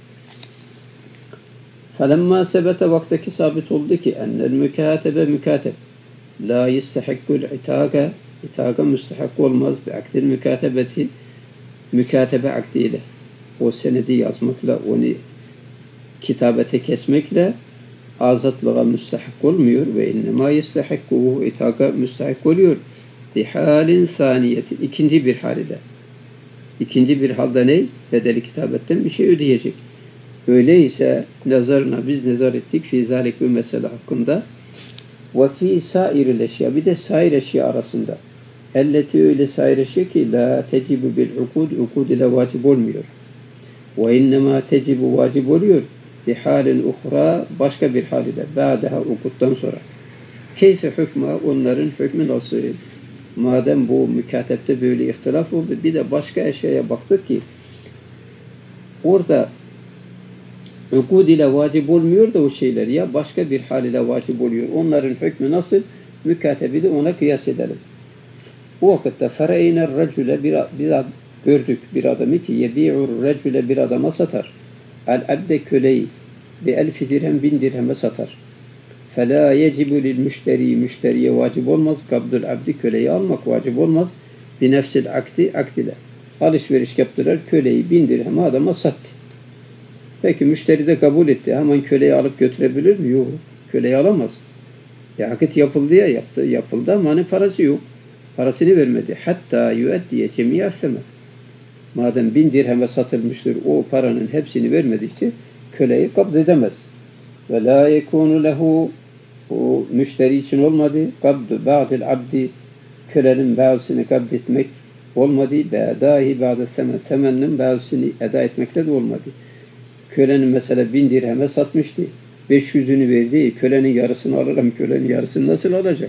فَلَمَّا sebete vaktaki sabit oldu ki ennel mükatebe mükateb la yistehakkul itaga müstehak olmaz bi akdil mükatebeti mükatebe akdiyle o senedi yazmakla onu kitabete kesmekle azatlığa müstehak olmuyor ve innema yistehakkuhu itaga müstehak oluyor bi halin saniyeti ikinci bir halde. İkinci bir halde ne? Bedeli kitabetten bir şey ödeyecek. Öyleyse nazarına biz nazar ettik fi zalik bir mesele hakkında ve fi sairil eşya bir de sair eşya arasında elleti öyle sair eşya ki la tecibu bil ukud ile vacip olmuyor ve innema tecibu vacip oluyor bir halin uhra başka bir halde ba'daha ukuddan sonra keyfe hükma onların hükmü nasıl madem bu mükatepte böyle ihtilaf oldu bir de başka eşyaya baktık ki orada ukud ile vacip olmuyor da o şeyler ya başka bir hal ile vacip oluyor. Onların hükmü nasıl? Mükatebi de ona kıyas edelim. O vakitte fereyner recule gördük bir adamı ki yebi'ur recule bir adama satar. El abde köleyi bi 1000 dirhem 1000 dirheme satar. Fela yecibu lil müşteriye vacip olmaz. Kabdul abdi köleyi almak vacip olmaz. Bi nefsil akdile. Alışveriş yaptılar. Köleyi 1000 dirheme adama sattı. Peki müşteri de kabul etti. Hemen köleyi alıp götürebilir mi? Yok. Köleyi alamaz. Akit yapıldı ya yapıldı ama hani parası yok. Parasını vermedi. Hatta yüeddiye cemiye semet. Madem 1000 dirheme satılmıştır o paranın hepsini vermedikçe köleyi kabul edemez. Ve la yekunu lehu o müşteri için olmadı. Kabdu ba'dil abdi kölenin bazısını kabul etmek olmadı. Be'dahi ba'da temennin bazısını eda etmekle de olmadı. Kölenin mesela 1000 dirheme satmıştı. 500'ünü verdi. Kölenin yarısını alırım. Kölenin yarısını nasıl alacak?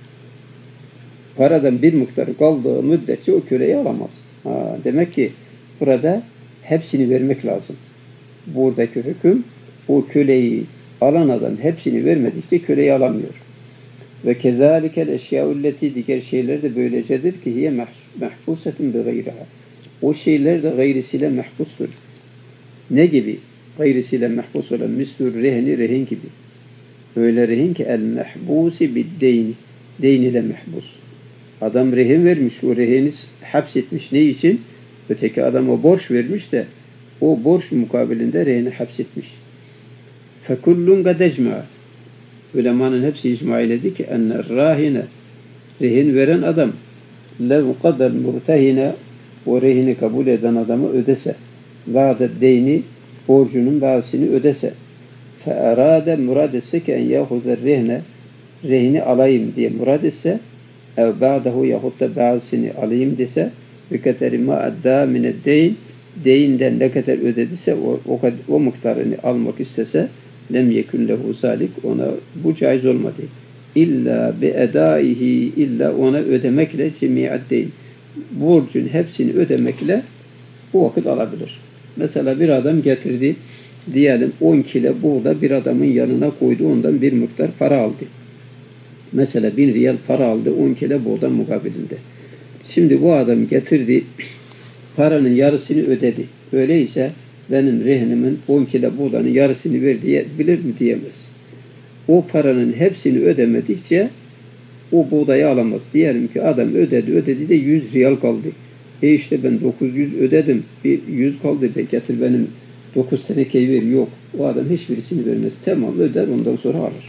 Paradan bir miktar kaldığı müddetçe o köleyi alamaz. Demek ki burada hepsini vermek lazım. Buradaki hüküm o köleyi alan adam hepsini vermedikçe köleyi alamıyor. Ve kezalikel eşyaulleti diğer şeyler de böylecedir ki hiye mahfusetun bi gayriha. O şeyler de gayrisiyle mahpustur. Ne gibi? Gayrisiyle mahpus olan mistur rehni rehin gibi. Öyle rehin ki el mahbusi bid deyni. Deyn ile mahbus. Adam rehin vermiş, o rehini hapsetmiş. Ne için? Öteki adama borç vermiş de o borç mukabilinde rehini hapsetmiş. Fekullun gadecma. Ulemanın hepsi icma eyledi ki enne rahine rehin veren adam lev kadar murtehine o rehini kabul eden adamı ödese. Va'da deyni borcunun bazısını ödese. feerade murad etse ki en yahuzer rehni alayım diye murad etse ev ba'dahu yahut da bazısını alayım dese ve kaderi ma adda mineddeyn deyinden ne kadar ödediyse o miktarını almak istese lem yekun lehu zalik ona bu caiz olmadı. İlla bi edaihi illa ona ödemekle cemi'ad deyin. Borcun hepsini ödemekle bu vakit alabilir. Mesela bir adam getirdi diyelim 10 kilo buğda bir adamın yanına koydu ondan bir miktar para aldı. Mesela 1000 riyal para aldı 10 kilo buğda mukabilinde. Şimdi bu adam getirdi paranın yarısını ödedi. Öyleyse benim rehnimin 10 kilo buğdanın yarısını ver diyebilir mi diyemez. O paranın hepsini ödemedikçe o buğdayı alamaz. Diyelim ki adam ödedi de 100 riyal kaldı. İşte ben 900 ödedim. Bir 100 kaldı. Getir benim 9 tenekeyi ver. Yok. O adam hiçbirisini vermez. Tamam öder ondan sonra alır.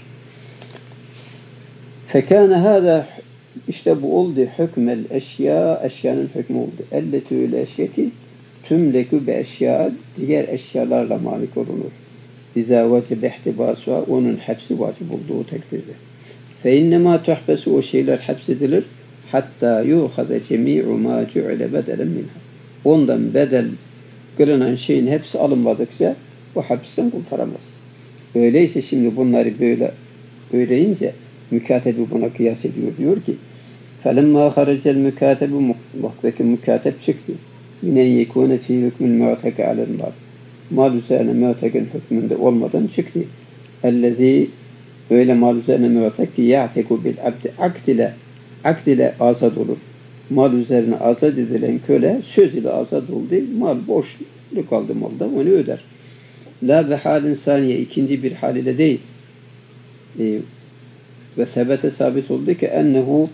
Fekâne hâdâ işte bu oldu hükmel eşyanın hükmü oldu. Elletü ile eşyeti tümlekü be eşya diğer eşyalarla malik olunur. İzâ vecebe ihtibâsuha onun hepsi vacip olduğu takdirde. Fe innemâ tuhbesu o şeyler hapsedilir. Hatta yuhade cemî'u mâ cu'ile bedelen minha. Ondan bedel kılınan şeyin hepsi alınmadıkça bu hapisten kurtaramaz. Öyleyse şimdi bunları böyle öyleyince mükatebi buna kıyas ediyor. Diyor ki فَلَمَّا خَرَجَ الْمُكَاتَبُ vaktaki mükatep çıktı. Minen yekûne fî hükmül mu'teke alel mal. Mal üzerine mu'tekin hükmünde olmadan çıktı. Ellezî öyle mal üzerine mu'tek ki ya'teku bil abdi akd ile azad olur. Mal üzerine azad edilen köle söz ile azad oldu. Mal boşluk kaldı malda onu öder. La be halin saniye ikinci bir hal ile değil. Ve sebete sabit oldu ki ennehu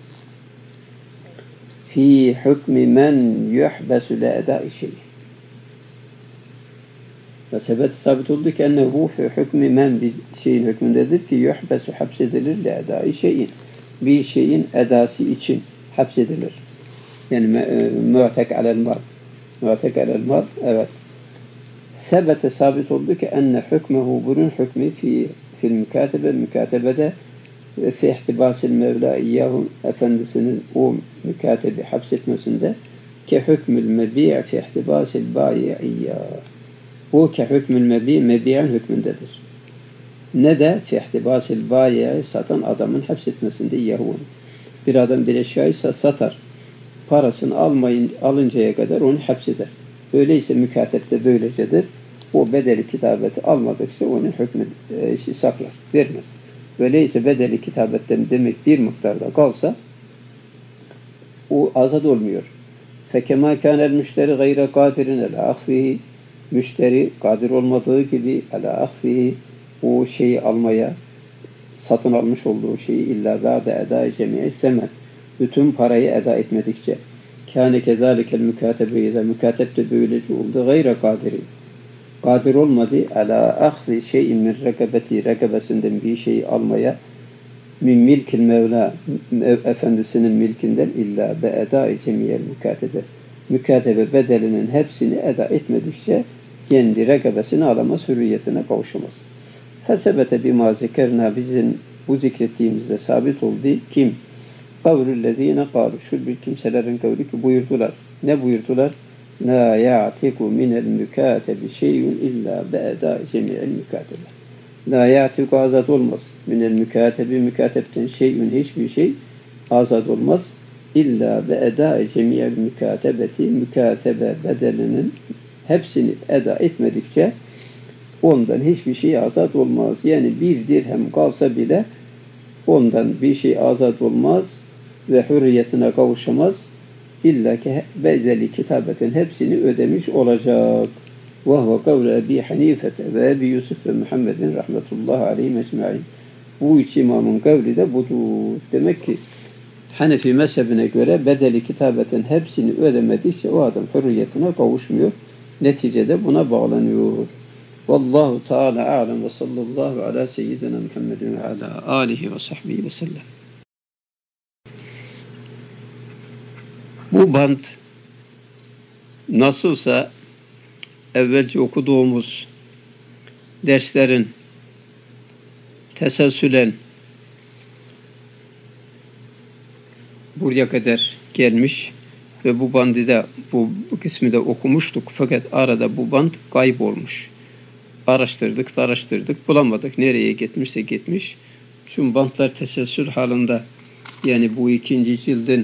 fi hükmü men yuhbesu le edâi şey. Ve sebete sabit oldu ki ennehu fi hükmü men bir şeyin hükmündedir ki yuhbesu hapsedilir le edâi şeyin. Bir şeyin edası için hapsedilir. Yani mu'tek alel mal. Mu'tek alel mal, evet. Sebete sabit oldu ki enne hükmehu bunun hükmü fil mükatebede fi ihtibasil Mevla iyyahum efendisinin o mükatebi hapsetmesinde ke hükmül mebi' fi ihtibasil bayi iyyah. O ke hükmül mebi'in hükmündedir. Ne de fi ihtibasil bayi satan adamın hapsetmesinde iyyahun. Bir adam bir eşyayı satar. Parasını alıncaya kadar onu hapseder. Öyleyse mükatepte böylecedir. O bedeli kitabeti almadıkça onun hükmü saklar, vermez. Öyleyse bedeli kitabetten demek bir miktarda kalsa o azad olmuyor. Fekemâ kânel müşteri gayre kadirin ala ahfihi müşteri kadir olmadığı gibi ala ahfihi o şeyi almaya satın almış olduğu şeyi illa ba'de edâ-i cemî'i semen bütün parayı eda etmedikçe kâne kezâlikel mükâtebeyi de mükâtebde böylece oldu gayre kadirin kadir olmadı ala ahzi şeyin min rekabesinden bir şeyi almaya min milkil mevla efendisinin milkinden illa be eda-i cemiyel mükatebe mükatebe bedelinin hepsini eda etmedikçe kendi rekabesini alamaz, hürriyetine kavuşamaz. Fesebete bima zekerna bizim bu zikrettiğimizde sabit oldu. Kim? Kavlullezine kâlu şu bir kimselerin kavli ki buyurdular. Ne buyurdular? La ya'tiku minel mükatebi şeyun illa be'eda cemi'el mükatebe. La ya'tiku azad olmaz. Minel mükatebi mükatepten şeyun hiçbir şey azad olmaz. İlla be'eda cemi'el mükatebeti mükatebe bedelinin hepsini eda etmedikçe ondan hiçbir şey azad olmaz. Yani bir dirhem kalsa bile ondan bir şey azad olmaz ve hürriyetine kavuşamaz. İlla ki bedeli kitabetin hepsini ödemiş olacak. Ve huve kavle Ebi Hanifete ve Ebi Yusuf ve Muhammedin rahmetullahi aleyhi mecmain. Bu üç imamın kavli de budur. Demek ki Hanefi mezhebine göre bedeli kitabetin hepsini ödemedikçe o adam hürriyetine kavuşmuyor. Neticede buna bağlanıyor. Vallahu Teala a'lem ve sallallahu ala seyyidina Muhammedin ve ala alihi ve sahbihi ve sellem. Bu band nasılsa evvelce okuduğumuz derslerin teselsülen buraya kadar gelmiş ve bu bandı da bu kısmı da okumuştuk, fakat arada bu band kaybolmuş. Araştırdık, bulamadık. Nereye gitmişse gitmiş. Tüm bantlar teselsül halinde, yani bu 2. cildin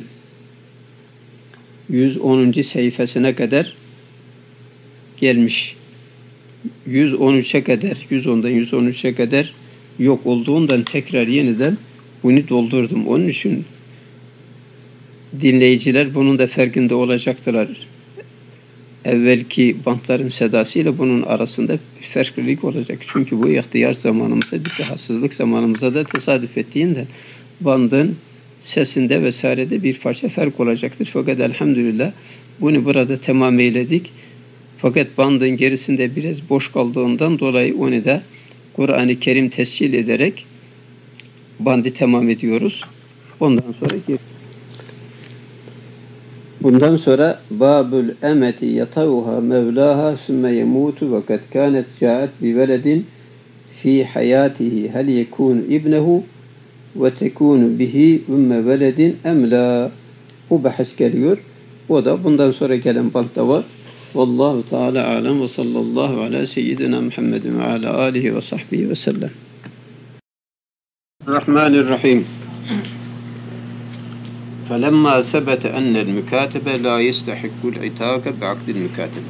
110. sayfasına kadar gelmiş. 113'e kadar, 110'dan 113'e kadar yok olduğundan tekrar yeniden bunu doldurdum. Onun için dinleyiciler bunun da farkında olacaktılar. Evvelki bantların sedasıyla bunun arasında bir farklılık olacak. Çünkü bu ihtiyar zamanımıza, bir rahatsızlık zamanımıza da tesadüf ettiğinden bandın sesinde vesairede bir parça fark olacaktır. Fakat elhamdülillah bunu burada tamam eyledik. Fakat bandın gerisinde biraz boş kaldığından dolayı onu da Kur'an-ı Kerim tescil ederek bandı tamam ediyoruz. Bundan sonra Babul emeti yatauha mevlaha sümme yemutu ve kad kânet câet bi veledin fi hayatihi hel yekûnu ibnehu ve tekûnu bihi ümme veledin emla. Bu bahis geliyor. O da bundan sonra gelen bantta var. Vallahu Teala alem ve sallallahu ala seyyidina Muhammedin ve ala alihi ve sahbihi ve sellem. Rahmanirrahim. فَلَمَّا ثَبَتَ أَنَّ الْمُكَاتَبَ لَا يَسْتَحِقُّ الْعِتَاقَ بِعَقْدِ الْمُكَاتَبَ.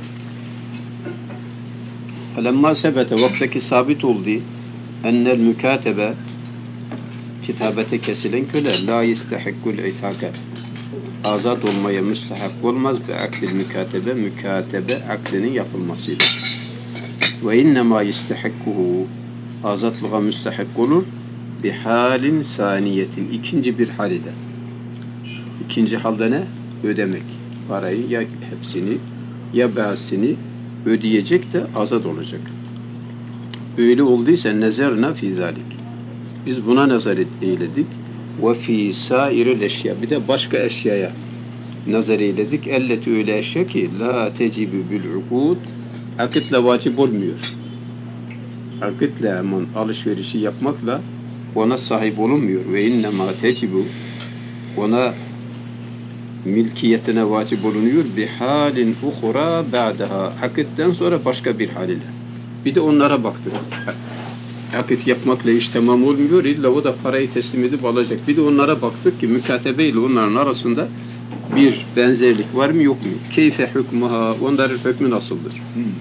فَلَمَّا ثَبَتَ vaktaki sabit oldu اَنَّ الْمُكَاتَبَ kitabete kesilen köle la yestahikul itaka azat olmaya müstahak olmaz ve akdil mükatebe akdinin yapılmasıyla. Ve innema yestahikkuhu azatlığa müstahak olur bi halin saniyetin ikinci bir halde. İkinci halde ne? Ödemek. Parayı ya hepsini ya bazısını ödeyecek de azat olacak. Öyle olduysa nezerna fi zalik. Biz buna nazar eyledik. Ve fî sâiril eşya. Bir de başka eşyaya nazar eyledik. Elleti öyle eşya ki la tecibü bil ukûd. Akitle vacip olmuyor. Akitle hemen alışverişi yapmakla ona sahip olunmuyor. Ve innemâ tecibü ona milkiyetine vacip olunuyor. Bi halin ukhra ba'daha. Akitten sonra başka bir hal ile. Bir de onlara baktık. Akit yapmakla iş tamam olmuyor. İlla o da parayı teslim edip alacak. Bir de onlara baktık ki mükatebe ile onların arasında bir benzerlik var mı yok mu? Keyfe hükmuha. Onların hükmü nasıldır?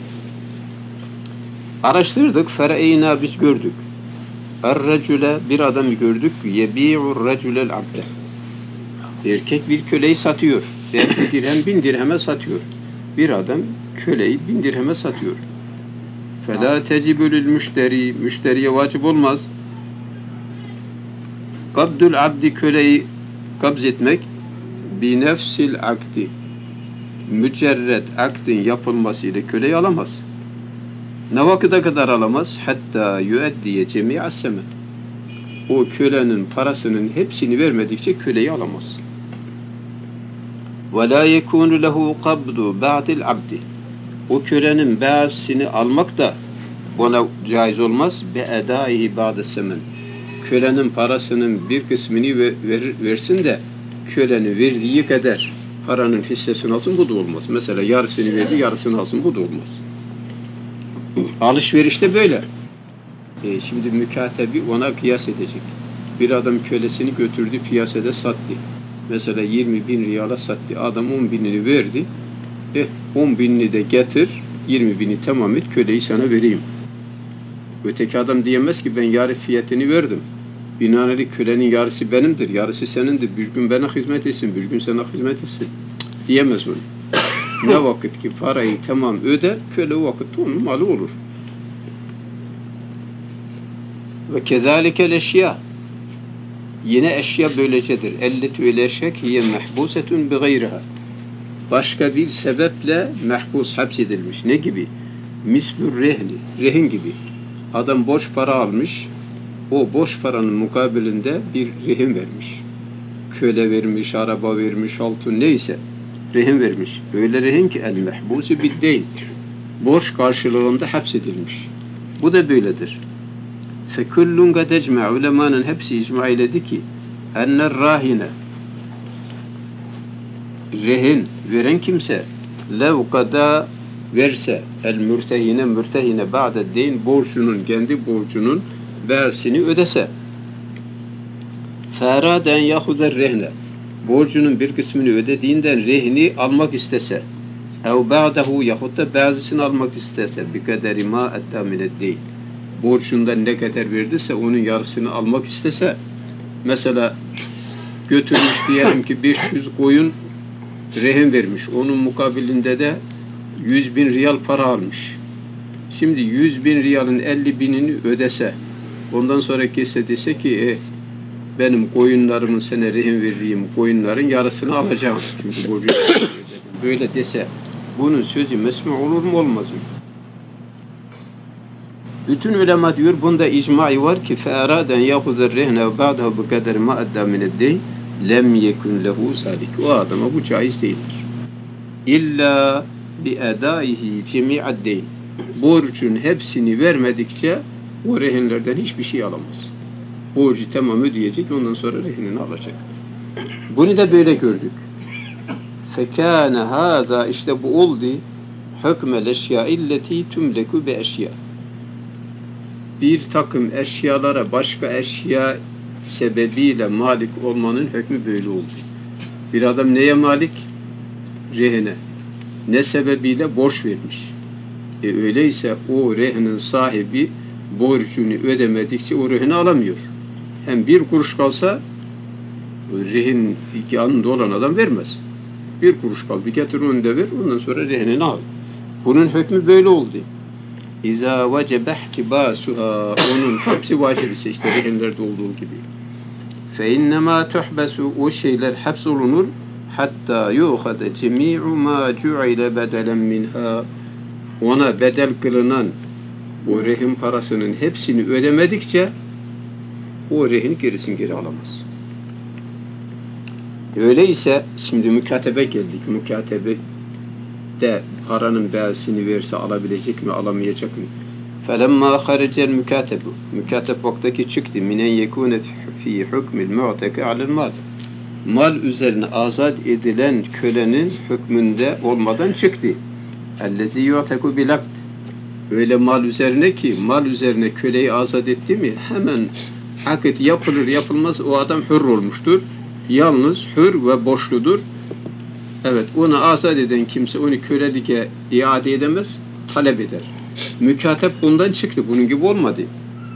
Araştırdık. Fereyna biz gördük. Er-recule bir adam gördük. Yebi'ur reculel abde. Erkek bir köleyi satıyor. 1000 dirheme satıyor. Bir adam köleyi 1000 dirheme satıyor. فَلَا تَجِبُ لِلْمüşteri müşteriye vacip olmaz. Kabdül abdi köleyi kabz etmek binefsil akdi mücerred akdin yapılmasıyla köleyi alamaz. Ne vakıda kadar alamaz? Hatta yüeddiye cemi'as semen. O kölenin parasının hepsini vermedikçe köleyi alamaz. وَلَا يَكُونُ لَهُ قَبْدُ بَعْدِ الْعَبْدِ O kölenin beasını almak da ona caiz olmaz. بَاَدَائِهِ بَعْدَ السَّمَنِ Kölenin parasının bir kısmını versin de kölenin verdiği kadar paranın hissesini alsın, bu da olmaz. Mesela yarısını verdi, yarısını alsın, bu da olmaz. Alışverişte böyle. Şimdi mükatebi ona kıyas edecek. Bir adam kölesini götürdü, piyasada sattı. Mesela 20.000 riyala sattı. Adam 10.000'ini verdi. 10.000'ini de getir, 20.000'i tamam et, köleyi sana vereyim. Öteki adam diyemez ki ben yarı fiyatını verdim. Binaenaleyh kölenin yarısı benimdir, yarısı senindir. Bir gün bana hizmet etsin, bir gün sana hizmet etsin. Diyemez onu. Ne vakit ki parayı tamam öder, köle o vakit onun malı olur. Ve kezalikel eşya. Yine eşya böylecedir. Elletü ile eşek hiye mehbusetun bi gayriha. Başka bir sebeple mehbus, hapsedilmiş. Ne gibi? Mislü rehni, rehin gibi. Adam borç para almış, o borç paranın mukabilinde bir rehin vermiş. Köle vermiş, araba vermiş, altın neyse, rehin vermiş. Öyle rehin ki el mehbusu bid değil. Borç karşılığında hapsedilmiş. Bu da böyledir. Fekullun kad ecma, ulemanın hepsi icma eyledi ki enner rahine, rehin veren kimse lev kada verse el mürtehine ba'de deyn, borcunun, kendi borcunun versini ödese, feraden yahuder rehne, borcunun bir kısmını ödediğinden rehni almak istese, ev ba'dehu, yahut da bazısını almak istese, bi kaderi ma etta mineddeyn, borcundan ne kadar verdiyse onun yarısını almak istese, mesela götürmüş diyelim ki 500 koyun rehin vermiş, onun mukabilinde de 100.000 riyal para almış. Şimdi 100.000 riyalın 50.000'ini ödese, ondan sonra kesse dese ki benim koyunlarımın sana rehin verdiğim koyunların yarısını alacağım. Çünkü borcu böyle dese, bunun sözü mesmu olur mu olmaz mı? Bütün ulema diyor, bunda icma var ki فَاَرَادًا يَخُذَ الرِّهْنَ وَبَعْدَهُ بِقَدَرِ مَا اَدَّى مِنَ الدَّيْنِ lem yekun lehu zalik. O adama bu caiz değildir. İlla bi edaihi cemi'ad deyn. Borcun hepsini vermedikçe o rehinlerden hiçbir şey alamaz. Borcu tamam ödeyecek, ondan sonra rehinini alacak. Bunu da böyle gördük. Fekâne hâzâ, işte bu oldu hükmel eşyâilleti tümleku be eşyâ. Bir takım eşyalara başka eşya sebebiyle malik olmanın hükmü böyle oldu. Bir adam neye malik? Rehine. Ne sebebiyle? Borç vermiş. Öyleyse o rehinin sahibi borcunu ödemedikçe o rehini alamıyor. Hem bir kuruş kalsa rehin yanında olan adam vermez. Bir kuruş kaldı, getir onu da ver, ondan sonra rehinini al. Bunun hükmü böyle oldu. İza vecebe ihtibasuha, onun hepsi vacip ise, işte rehinlerde olduğu gibi. Fe innema tuhbesu, o şeyler hapsolunur, hatta yuhade cemi'u ma cu'ile bedelen minha, ona bedel kılınan o rehin parasının hepsini ödemedikçe o rehin gerisini geri alamaz. Öyleyse şimdi mükatebe geldik. Mükatebe de paranın beğesini verse alabilecek mi, alamayacak mı? فَلَمَّا خَرَجَ الْمُكَاتَبُ, mükatep vaktaki çıktı. مِنَنْ يَكُونَ فِي حُكْمِ الْمُعْتَكَ عَلَى الْمَالِ, mal üzerine azat edilen kölenin hükmünde olmadan çıktı. اَلَّذِي يُعْتَكُ بِلَقْدِ, öyle mal üzerine ki, mal üzerine köleyi azat etti mi, hemen akit yapılır yapılmaz o adam hür olmuştur. Yalnız hür ve borçludur. Evet, onu azat eden kimse onu kölelike iade edemez, talep eder. Mükatep bundan çıktı, bunun gibi olmadı.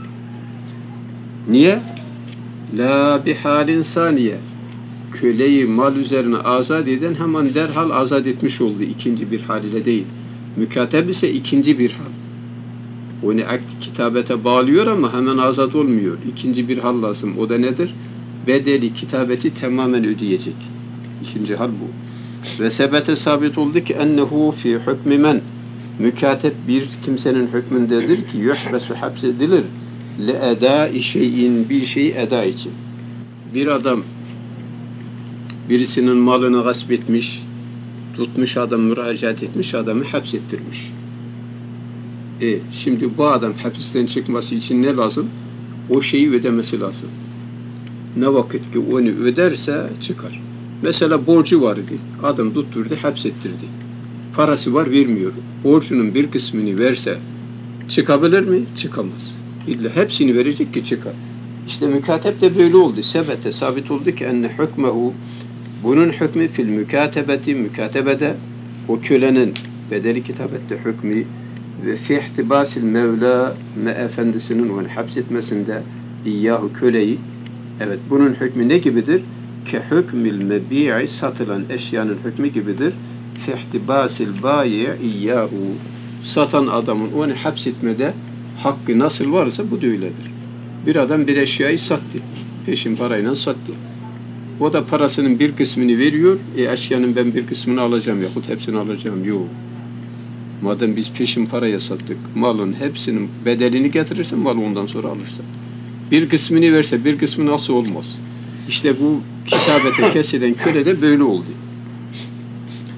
Niye? La bihalin saniye, köleyi mal üzerine azat eden hemen derhal azat etmiş oldu, ikinci bir hal ile değil. Mükatep ise ikinci bir hal. Onu kitabete bağlıyor ama hemen azat olmuyor. İkinci bir hal lazım. O da nedir? Bedeli kitabeti tamamen ödeyecek. İkinci hal bu. Ve sebete sabit oldu ki ennehu fi hükmü men, mükatep bir kimsenin hükmündedir ki yuhbesu, hapsedilir le edâi şeyin, bir şeyi eda için. Bir adam birisinin malını gasp etmiş, tutmuş adam, müracaat etmiş, adamı hapsettirmiş. Şimdi bu adam hapisten çıkması için ne lazım? O şeyi ödemesi lazım. Ne vakit ki onu öderse çıkar. Mesela borcu vardı, adam tutturdu, hapsettirdi. Parası var, vermiyor. Borcunun bir kısmını verse çıkabilir mi? Çıkamaz. İlla hepsini verecek ki çıkar. İşte mükatep de böyle oldu. Sebete sabit oldu ki enne hükmehu, bunun hükmü fil mükatebeti, mükatebede o kölenin bedeli kitabette hükmü ve fi ihtibasil mevla, efendisinin onu hapsetmesinde iyyahu, köleyi. Evet, bunun hükmü ne gibidir? Ke hükmül mebi'i, satılan eşyanın hükmü gibidir. Fi ihtibasil bayi iyyahu, satan adamın onu hapsetmede hakkı nasıl varsa bu da öyledir. Bir adam bir eşyayı sattı, peşin parayla sattı. O da parasının bir kısmını veriyor, eşyanın ben bir kısmını alacağım yahut hepsini alacağım. Yok. Madem biz peşin paraya sattık, malın hepsinin bedelini getirirsen malı ondan sonra alırsan. Bir kısmını verse bir kısmı nasıl olmaz? İşte bu kitabete kesilen köle de böyle oldu.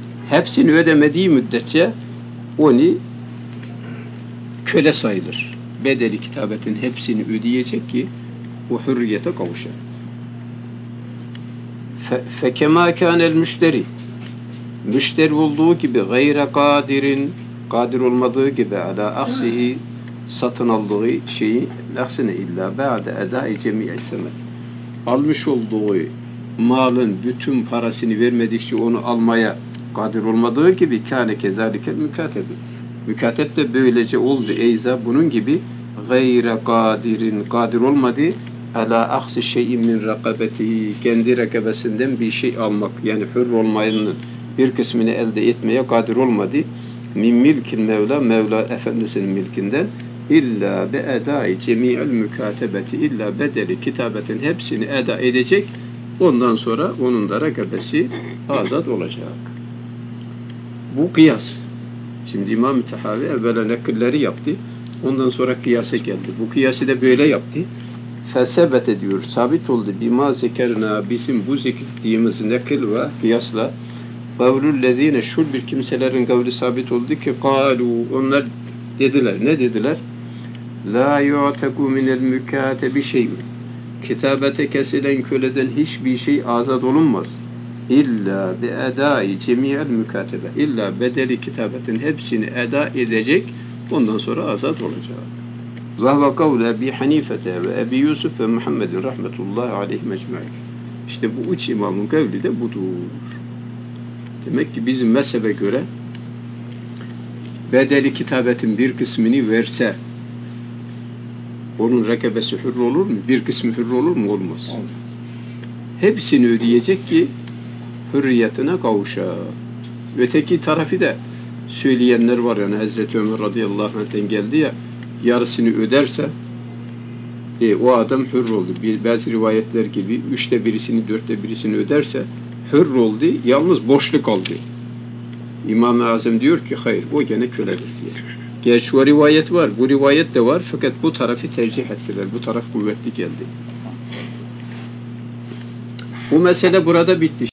Hepsini ödemediği müddetçe onu köle sayılır. bedeli kitabetin hepsini ödeyecek ki o hürriyete kavuşar. Fekema kânel müşteri, müşteri olduğu gibi gayre kadirin, kadir olmadığı gibi ala aksihi, satın aldığı şeyi aksine illa ba'de edai cemi'i semet, almış olduğu malın bütün parasını vermedikçe onu almaya kadir olmadığı gibi kâne kezâlikel mükâtebi, mükatep de böylece oldu eyza bunun gibi gayre kadirin, kadir olmadı ala aksi şeyin min rakabeti, kendi rakabesinden bir şey almak, yani hür olmayanın bir kısmını elde etmeye kadir olmadı. Min milkin Mevla, Mevla Efendisinin milkinden illa be edai cemi'el mükatebeti, illa bedeli kitabetin hepsini eda edecek, ondan sonra onun da rakabesi azat olacak. Bu kıyas. Şimdi İmam-ı Tahavi evvela nakilleri yaptı, ondan sonra kıyasa geldi. Bu kıyası da böyle yaptı. Fesebet ediyor, sabit oldu. Bima zekerna, bizim bu zikrettiğimiz nakil ve kıyasla kavlullezine, şul bir kimselerin kavli sabit oldu ki kalu, onlar dediler. Ne dediler? La yu'teku minel mükatebi şey'un, kitabete kesilen köleden hiçbir şey azat olunmaz. İlla bi edai cemi'el mükatebe, illa bedeli kitabetin hepsini eda edecek, ondan sonra azat olacak. Ve huve kavlu Ebi Hanifete ve Ebi Yusuf ve Muhammedin rahmetullahi aleyhim ecmaîn. İşte bu üç imamın kavli de budur. Demek ki bizim mezhebe göre bedeli kitabetin bir kısmını verse onun rekabesi hür olur mu? Bir kısmı hür olur mu? Olmaz. Hepsini ödeyecek ki hürriyetine kavuşar. Öteki tarafı da söyleyenler var, yani Hazreti Ömer radıyallahu anh'ten geldi ya, yarısını öderse o adam hür oldu. Bazı rivayetler gibi 1/3'ini 4/1'sini öderse hür oldu, yalnız boşluk kaldı. İmam-ı Azam diyor ki hayır, o gene köledir diye. Gerçi o rivayet var, bu rivayet de var, fakat bu tarafı tercih ettiler. Bu taraf kuvvetli geldi. Bu mesele burada bitti.